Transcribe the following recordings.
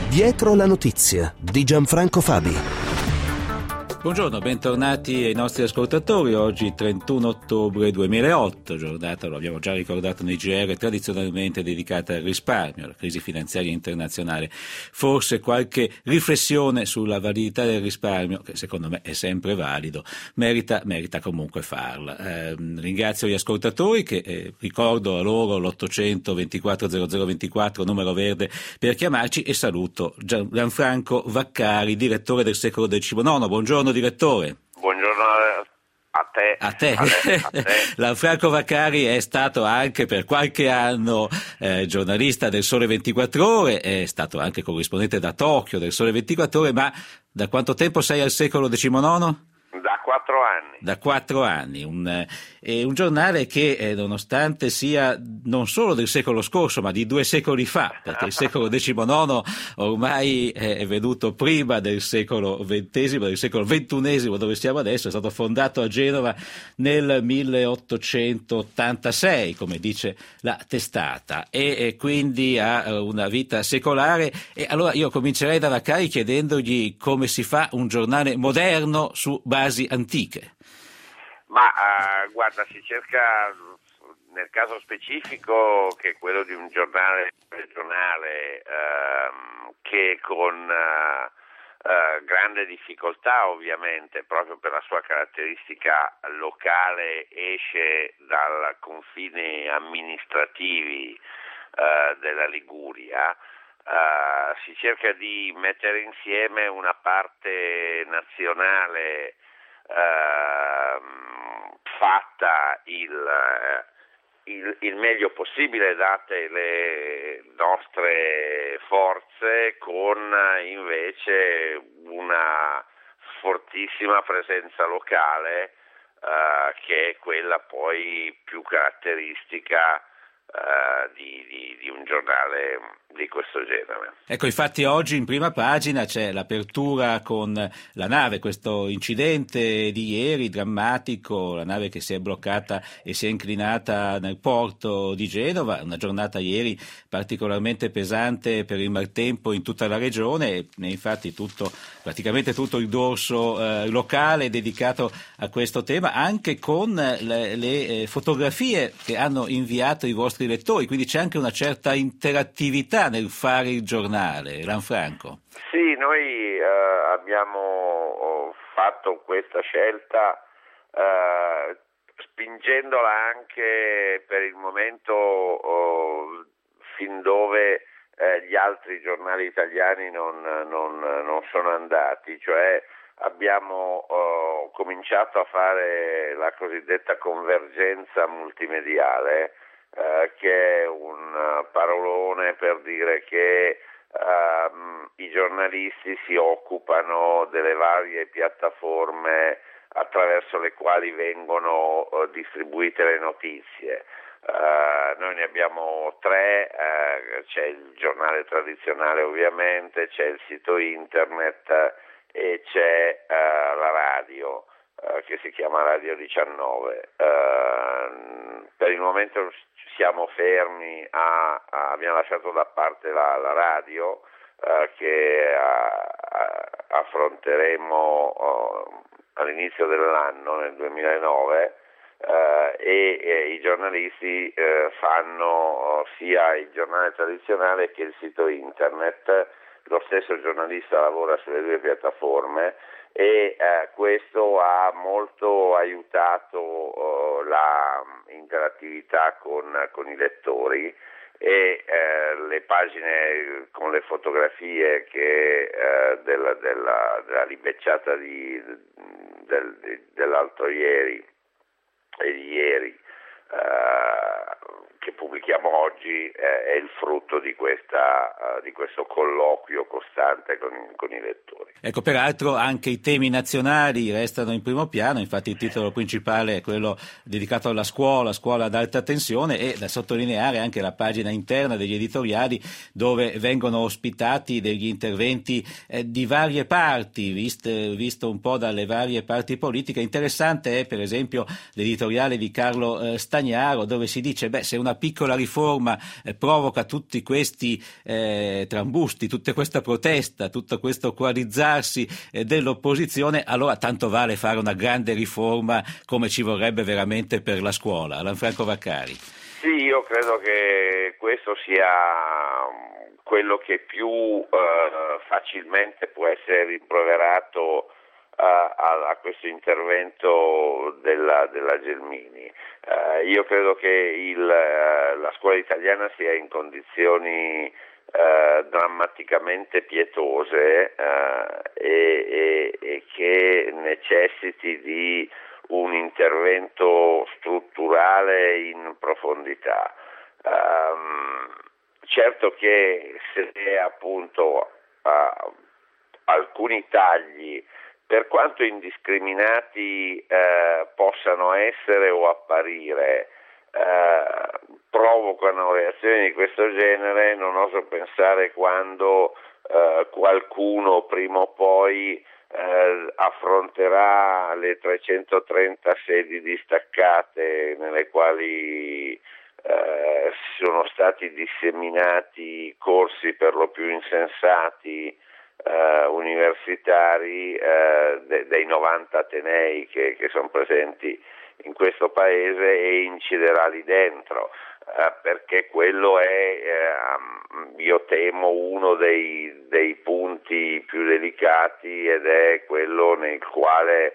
Dietro la notizia di Gianfranco Fabi. Buongiorno, bentornati ai nostri ascoltatori. Oggi 31 ottobre 2008, giornata, lo abbiamo già ricordato nei GR, tradizionalmente dedicata al risparmio, alla crisi finanziaria internazionale. Forse qualche riflessione sulla validità del risparmio, che secondo me è sempre valido, merita comunque farla. Ringrazio gli ascoltatori che ricordo a loro l'800 24 00 24, numero verde per chiamarci, e saluto Gianfranco Vaccari, direttore del Secolo XIX. Buongiorno direttore. Buongiorno a te. A te. Gianfranco Vaccari è stato anche per qualche anno giornalista del Sole 24 Ore, è stato anche corrispondente da Tokyo del Sole 24 Ore, ma da quanto tempo sei al Secolo XIX? Da 4 anni. Da 4 anni, un giornale che nonostante sia non solo del secolo scorso ma di 2 secoli fa, perché il secolo XIX ormai è venuto prima del secolo XX, del secolo XXI dove siamo adesso, è stato fondato a Genova nel 1886, come dice la testata, e quindi ha una vita secolare. E allora io comincerei da Vaccari chiedendogli come si fa un giornale moderno su basi antiche. Ma guarda, si cerca nel caso specifico, che è quello di un giornale regionale che con grande difficoltà, ovviamente, proprio per la sua caratteristica locale, esce dai confini amministrativi della Liguria. Si cerca di mettere insieme una parte nazionale fatta il meglio possibile date le nostre forze, con invece una fortissima presenza locale che è quella poi più caratteristica di un giornale di questo genere. Ecco, infatti oggi in prima pagina c'è l'apertura con la nave, questo incidente di ieri drammatico, la nave che si è bloccata e si è inclinata nel porto di Genova, una giornata ieri particolarmente pesante per il maltempo in tutta la regione, e infatti praticamente tutto il dorso locale è dedicato a questo tema, anche con le fotografie che hanno inviato i vostri lettori, quindi c'è anche una certa interattività nel fare il giornale. Gianfranco. Sì, noi abbiamo fatto questa scelta spingendola anche per il momento fin dove gli altri giornali italiani non sono andati, cioè abbiamo cominciato a fare la cosiddetta convergenza multimediale, che è un parolone per dire che i giornalisti si occupano delle varie piattaforme attraverso le quali vengono distribuite le notizie. Noi ne abbiamo 3, c'è il giornale tradizionale ovviamente, c'è il sito internet e c'è la radio che si chiama Radio 19. Per il momento siamo fermi, abbiamo lasciato da parte la radio che affronteremo all'inizio dell'anno, nel 2009, e i giornalisti fanno sia il giornale tradizionale che il sito internet. Lo stesso giornalista lavora sulle 2 piattaforme e questo ha molto aiutato la interattività con i lettori, e le pagine con le fotografie della ribecciata dell'altro ieri e di ieri che pubblichiamo oggi è il frutto di questo colloquio costante con i lettori. Ecco, peraltro anche i temi nazionali restano in primo piano, infatti il titolo principale è quello dedicato alla scuola ad alta tensione, e da sottolineare anche la pagina interna degli editoriali dove vengono ospitati degli interventi di varie parti, visto un po' dalle varie parti politiche. Interessante è per esempio l'editoriale di Carlo Stagnaro, dove si dice se una piccola riforma provoca tutti questi trambusti, tutta questa protesta, tutto questo coalizzare dell'opposizione, allora tanto vale fare una grande riforma come ci vorrebbe veramente per la scuola. Lanfranco Vaccari. Sì, io credo che questo sia quello che più facilmente può essere rimproverato a questo intervento della Gelmini. Io credo che la scuola italiana sia in condizioni drammaticamente pietose e che necessiti di un intervento strutturale in profondità. Certo che se appunto alcuni tagli, per quanto indiscriminati possano essere o apparire, provocano reazioni di questo genere, non oso pensare quando qualcuno prima o poi affronterà le 330 sedi distaccate nelle quali sono stati disseminati corsi per lo più insensati universitari dei 90 atenei che sono presenti in questo paese, e inciderà lì dentro, perché quello è, io temo, uno dei punti più delicati, ed è quello nel quale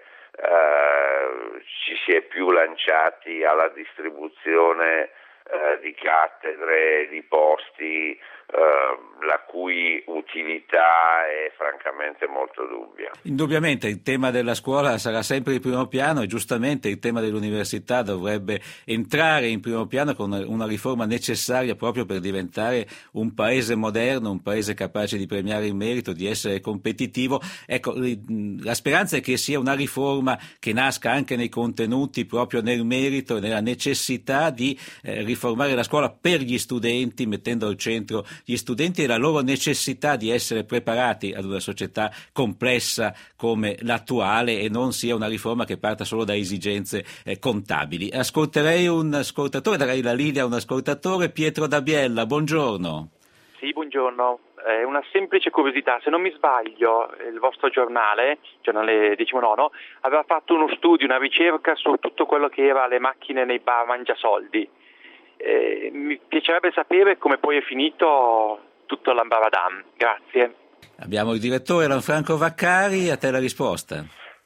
ci si è più lanciati alla distribuzione di cattedre, di posti, la cui utilità è francamente molto dubbia. Indubbiamente il tema della scuola sarà sempre in primo piano, e giustamente il tema dell'università dovrebbe entrare in primo piano con una riforma necessaria proprio per diventare un paese moderno, un paese capace di premiare il merito, di essere competitivo. Ecco, la speranza è che sia una riforma che nasca anche nei contenuti, proprio nel merito e nella necessità di riformare la scuola per gli studenti, mettendo al centro gli studenti e la loro necessità di essere preparati ad una società complessa come l'attuale, e non sia una riforma che parta solo da esigenze contabili. Ascolterei un ascoltatore, darei la linea a un ascoltatore. Pietro da Biella, buongiorno. Sì, buongiorno. Una semplice curiosità: se non mi sbaglio, il vostro giornale 19, aveva fatto uno studio, una ricerca su tutto quello che era le macchine nei bar mangiasoldi. Mi piacerebbe sapere come poi è finito tutto l'ambaradan. Grazie. Abbiamo il direttore Lanfranco Vaccari, a te la risposta.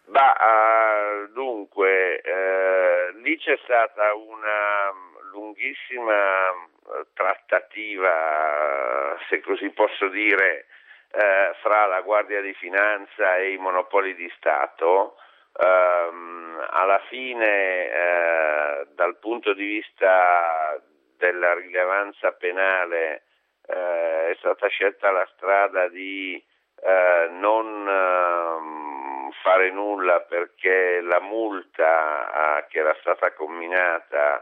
Dunque, lì c'è stata una lunghissima trattativa, se così posso dire, fra la Guardia di Finanza e i monopoli di Stato. Alla fine, dal punto di vista della rilevanza penale, è stata scelta la strada di non fare nulla, perché la multa che era stata comminata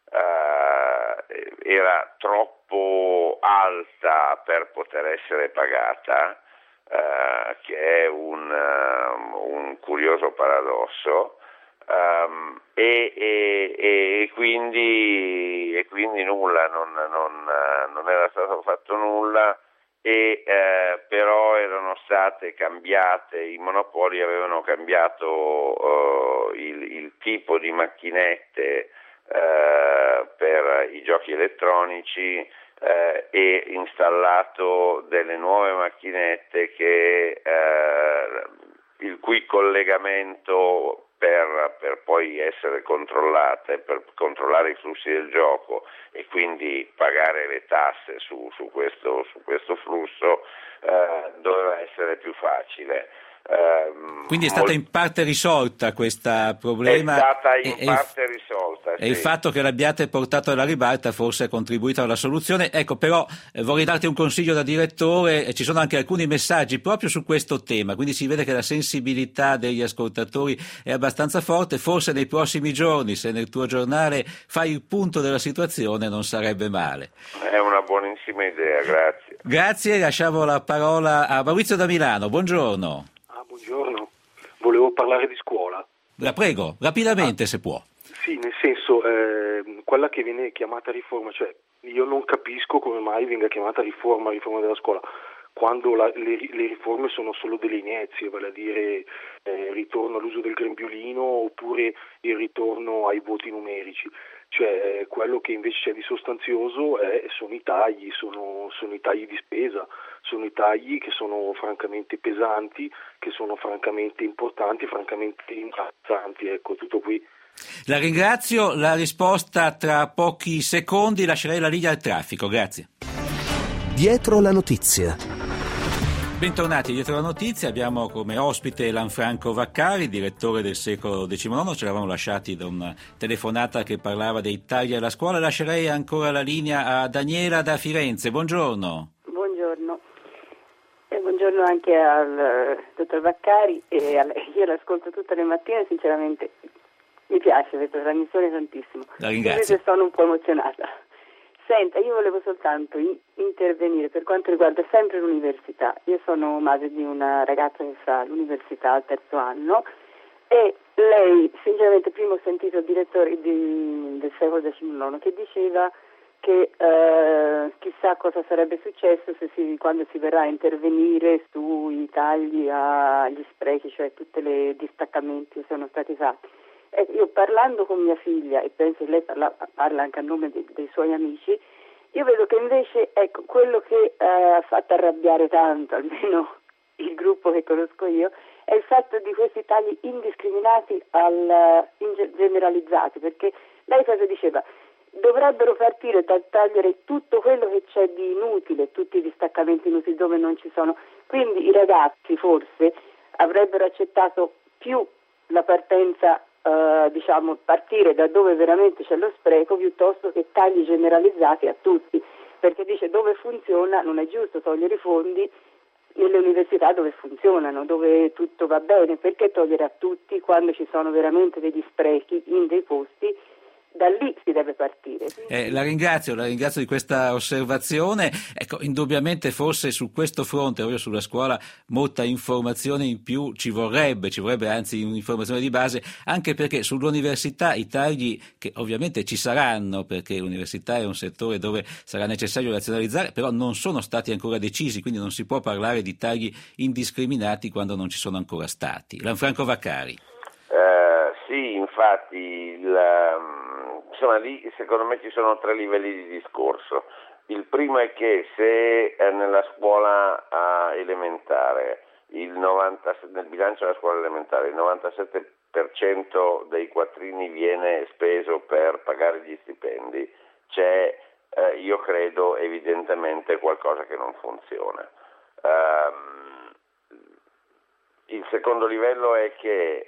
era troppo alta per poter essere pagata, che è un curioso paradosso, e quindi nulla, non era stato fatto nulla, però erano state cambiate, i monopoli avevano cambiato il tipo di macchinette per i giochi elettronici, e installato delle nuove macchinette il cui collegamento per poi essere controllate, per controllare i flussi del gioco e quindi pagare le tasse su questo flusso, doveva essere più facile. Quindi è stata in parte risolta questa problema? È stata in parte risolta, e il fatto che l'abbiate portato alla ribalta forse ha contribuito alla soluzione. Ecco, però vorrei darti un consiglio da direttore, ci sono anche alcuni messaggi proprio su questo tema, quindi si vede che la sensibilità degli ascoltatori è abbastanza forte. Forse nei prossimi giorni, se nel tuo giornale fai il punto della situazione, non sarebbe male. È una buonissima idea, grazie. Grazie, lasciamo la parola a Maurizio da Milano. Buongiorno. Buongiorno, volevo parlare di scuola. La prego, rapidamente se può. Sì, nel senso, quella che viene chiamata riforma, cioè io non capisco come mai venga chiamata riforma della scuola, quando le riforme sono solo delle inezie, vale a dire ritorno all'uso del grembiolino oppure il ritorno ai voti numerici. Cioè quello che invece c'è di sostanzioso sono i tagli, sono i tagli di spesa, sono i tagli che sono francamente pesanti, che sono francamente importanti, francamente imbarazzanti, ecco, tutto qui. La ringrazio, la risposta tra pochi secondi, lascerei la linea al traffico, grazie. Dietro la notizia. Bentornati dietro la notizia, abbiamo come ospite Lanfranco Vaccari, direttore del Secolo XIX, ce l'avevamo lasciati da una telefonata che parlava dei tagli alla scuola. Lascerei ancora la linea a Daniela da Firenze, buongiorno. Buongiorno, e buongiorno anche al dottor Vaccari, io l'ascolto tutte le mattine, sinceramente mi piace questa trasmissione tantissimo. La ringrazio. Invece sono un po' emozionata. Senta, io volevo soltanto intervenire per quanto riguarda sempre l'università. Io sono madre di una ragazza che fa l'università al terzo anno e lei, sinceramente, prima ho sentito il direttore del Secolo XIX che diceva che chissà cosa sarebbe successo quando si verrà a intervenire sui tagli agli sprechi, cioè tutti i distaccamenti che sono stati fatti. Io parlando con mia figlia, e penso che lei parla anche a nome dei suoi amici, io vedo che invece quello che ha fatto arrabbiare tanto, almeno il gruppo che conosco io, è il fatto di questi tagli indiscriminati generalizzati, perché lei cosa diceva? Dovrebbero partire dal tagliare tutto quello che c'è di inutile, tutti i distaccamenti inutili dove non ci sono. Quindi i ragazzi forse avrebbero accettato più la partenza, partire da dove veramente c'è lo spreco piuttosto che tagli generalizzati a tutti, perché dice dove funziona non è giusto togliere i fondi nelle università dove funzionano, dove tutto va bene, perché togliere a tutti quando ci sono veramente degli sprechi in dei posti? Da lì si deve partire. La ringrazio di questa osservazione. Ecco, indubbiamente forse su questo fronte, proprio sulla scuola, molta informazione in più ci vorrebbe anzi un'informazione di base, anche perché sull'università i tagli che ovviamente ci saranno, perché l'università è un settore dove sarà necessario razionalizzare, però non sono stati ancora decisi, quindi non si può parlare di tagli indiscriminati quando non ci sono ancora stati. Lanfranco Vaccari. Sì, infatti insomma lì secondo me ci sono 3 livelli di discorso. Il primo è che se nella scuola elementare nel bilancio della scuola elementare il 97% dei quattrini viene speso per pagare gli stipendi, c'è io credo evidentemente qualcosa che non funziona. Il secondo livello è che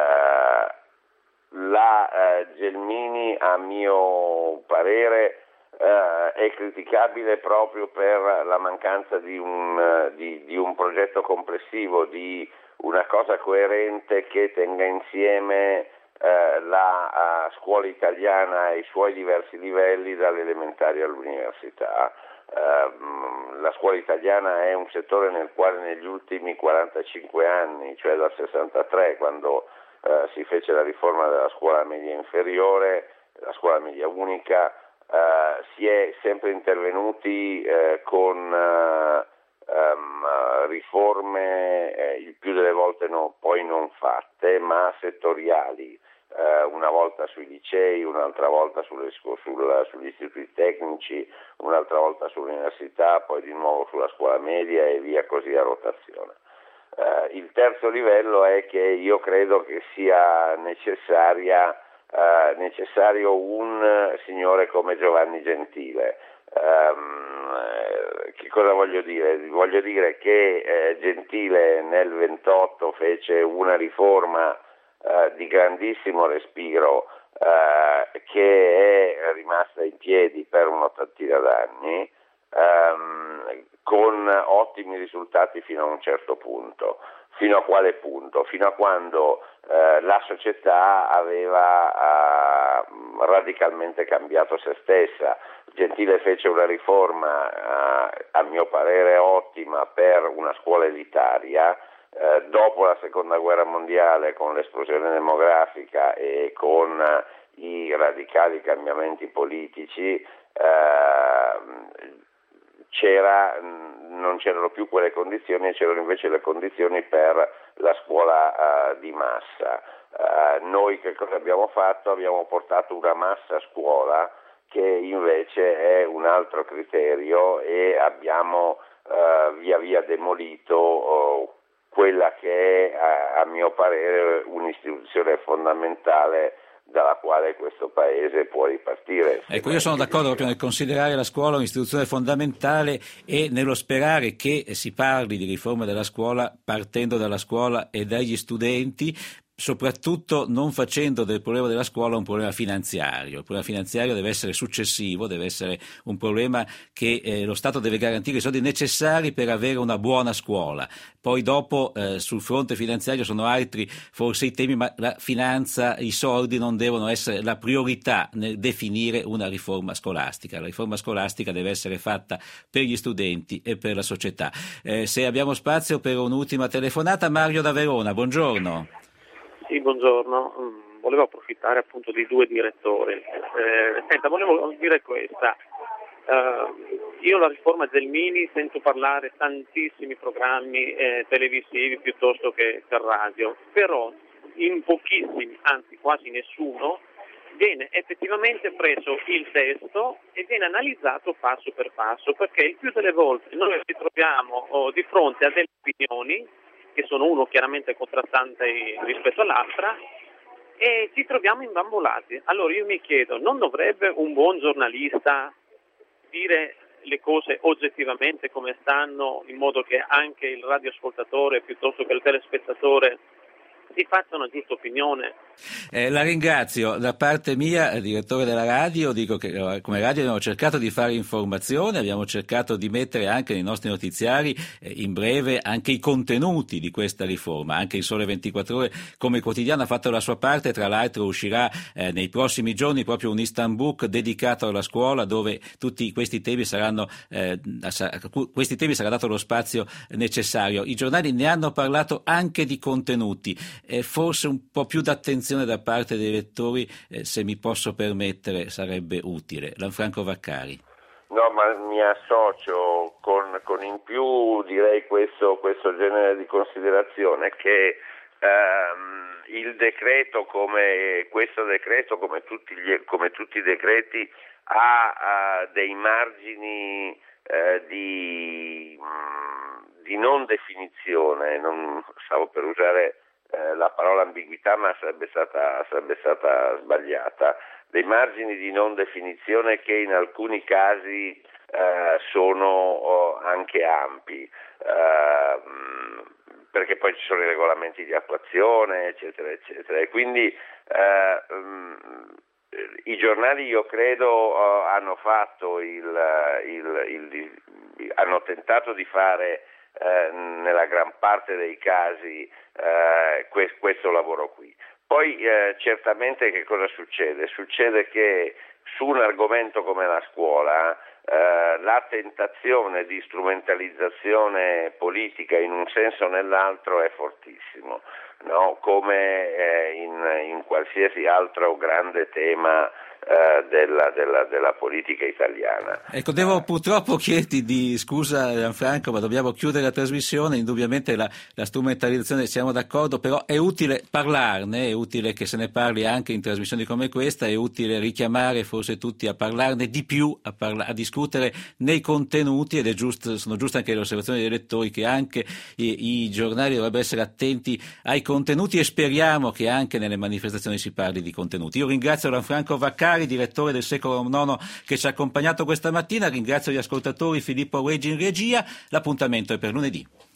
la Gelmini, a mio parere, è criticabile proprio per la mancanza di un progetto complessivo, di una cosa coerente che tenga insieme la scuola italiana ai suoi diversi livelli, dalle elementari all'università. La scuola italiana è un settore nel quale negli ultimi 45 anni, cioè dal 63, quando si fece la riforma della scuola media inferiore, la scuola media unica, si è sempre intervenuti con riforme il più delle volte poi non fatte, ma settoriali, una volta sui licei, un'altra volta sugli istituti tecnici, un'altra volta sull'università, poi di nuovo sulla scuola media e via così a rotazione. Il terzo livello è che io credo che sia necessario un signore come Giovanni Gentile, che cosa voglio dire? Voglio dire che Gentile nel 28 fece una riforma di grandissimo respiro che è rimasta in piedi per un'ottantina d'anni, con ottimi risultati fino a un certo punto. Fino a quale punto? Fino a quando la società aveva radicalmente cambiato se stessa. Gentile fece una riforma a mio parere ottima per una scuola elitaria. Dopo la seconda guerra mondiale, con l'esplosione demografica e con i radicali cambiamenti politici, non c'erano più quelle condizioni, c'erano invece le condizioni per la scuola di massa. Noi che cosa abbiamo fatto? Abbiamo portato una massa a scuola che invece è un altro criterio, e abbiamo via via demolito quella che è a mio parere un'istituzione fondamentale dalla quale questo paese può ripartire. Ecco, io sono d'accordo proprio nel considerare la scuola un'istituzione fondamentale e nello sperare che si parli di riforma della scuola partendo dalla scuola e dagli studenti, soprattutto non facendo del problema della scuola un problema finanziario. Il problema finanziario deve essere successivo, deve essere un problema che lo Stato deve garantire i soldi necessari per avere una buona scuola. Poi dopo sul fronte finanziario sono altri forse i temi, ma la finanza, i soldi non devono essere la priorità nel definire una riforma scolastica. La riforma scolastica deve essere fatta per gli studenti e per la società. Se abbiamo spazio per un'ultima telefonata, Mario da Verona, buongiorno. Sì, buongiorno. Volevo approfittare appunto di due direttori. Volevo dire questa. Io la riforma Gelmini sento parlare tantissimi programmi televisivi piuttosto che per radio, però in pochissimi, anzi quasi nessuno, viene effettivamente preso il testo e viene analizzato passo per passo, perché il più delle volte noi ci troviamo di fronte a delle opinioni che sono uno chiaramente contrastante rispetto all'altra, e ci troviamo imbambolati. Allora io mi chiedo, non dovrebbe un buon giornalista dire le cose oggettivamente come stanno, in modo che anche il radioascoltatore piuttosto che il telespettatore si faccia una giusta opinione? La ringrazio. Da parte mia, direttore della radio, dico che come radio abbiamo cercato di fare informazione, abbiamo cercato di mettere anche nei nostri notiziari in breve anche i contenuti di questa riforma. Anche il Sole 24 Ore come quotidiano ha fatto la sua parte, tra l'altro uscirà nei prossimi giorni proprio un Instant Book dedicato alla scuola, dove tutti questi temi saranno questi temi sarà dato lo spazio necessario. I giornali ne hanno parlato anche di contenuti, forse un po' più d'attenzione da parte dei lettori, se mi posso permettere, sarebbe utile. Lanfranco Vaccari. No, ma mi associo con in più direi questo genere di considerazione, che il decreto come questo decreto, come tutti i decreti, ha dei margini di non definizione. Non stavo per usare la parola ambiguità, ma sarebbe stata sbagliata, dei margini di non definizione che in alcuni casi sono anche ampi, perché poi ci sono i regolamenti di attuazione, eccetera, eccetera, e quindi i giornali, io credo, hanno fatto hanno tentato di fare nella gran parte dei casi questo lavoro qui. Poi certamente che cosa succede? Succede che su un argomento come la scuola la tentazione di strumentalizzazione politica in un senso o nell'altro è fortissimo, no? Come in qualsiasi altro grande tema della politica italiana. Ecco, devo purtroppo chiederti di scusa Gianfranco, ma dobbiamo chiudere la trasmissione. Indubbiamente la strumentalizzazione, siamo d'accordo, però è utile parlarne, è utile che se ne parli anche in trasmissioni come questa, è utile richiamare forse tutti a parlarne di più, a discutere nei contenuti, ed sono giuste anche le osservazioni dei lettori, che anche i giornali dovrebbero essere attenti ai contenuti, e speriamo che anche nelle manifestazioni si parli di contenuti. Io ringrazio Gianfranco Vaccari Vaccari, direttore del Secolo IX, che ci ha accompagnato questa mattina. Ringrazio gli ascoltatori, Filippo Reggi in regia. L'appuntamento è per lunedì.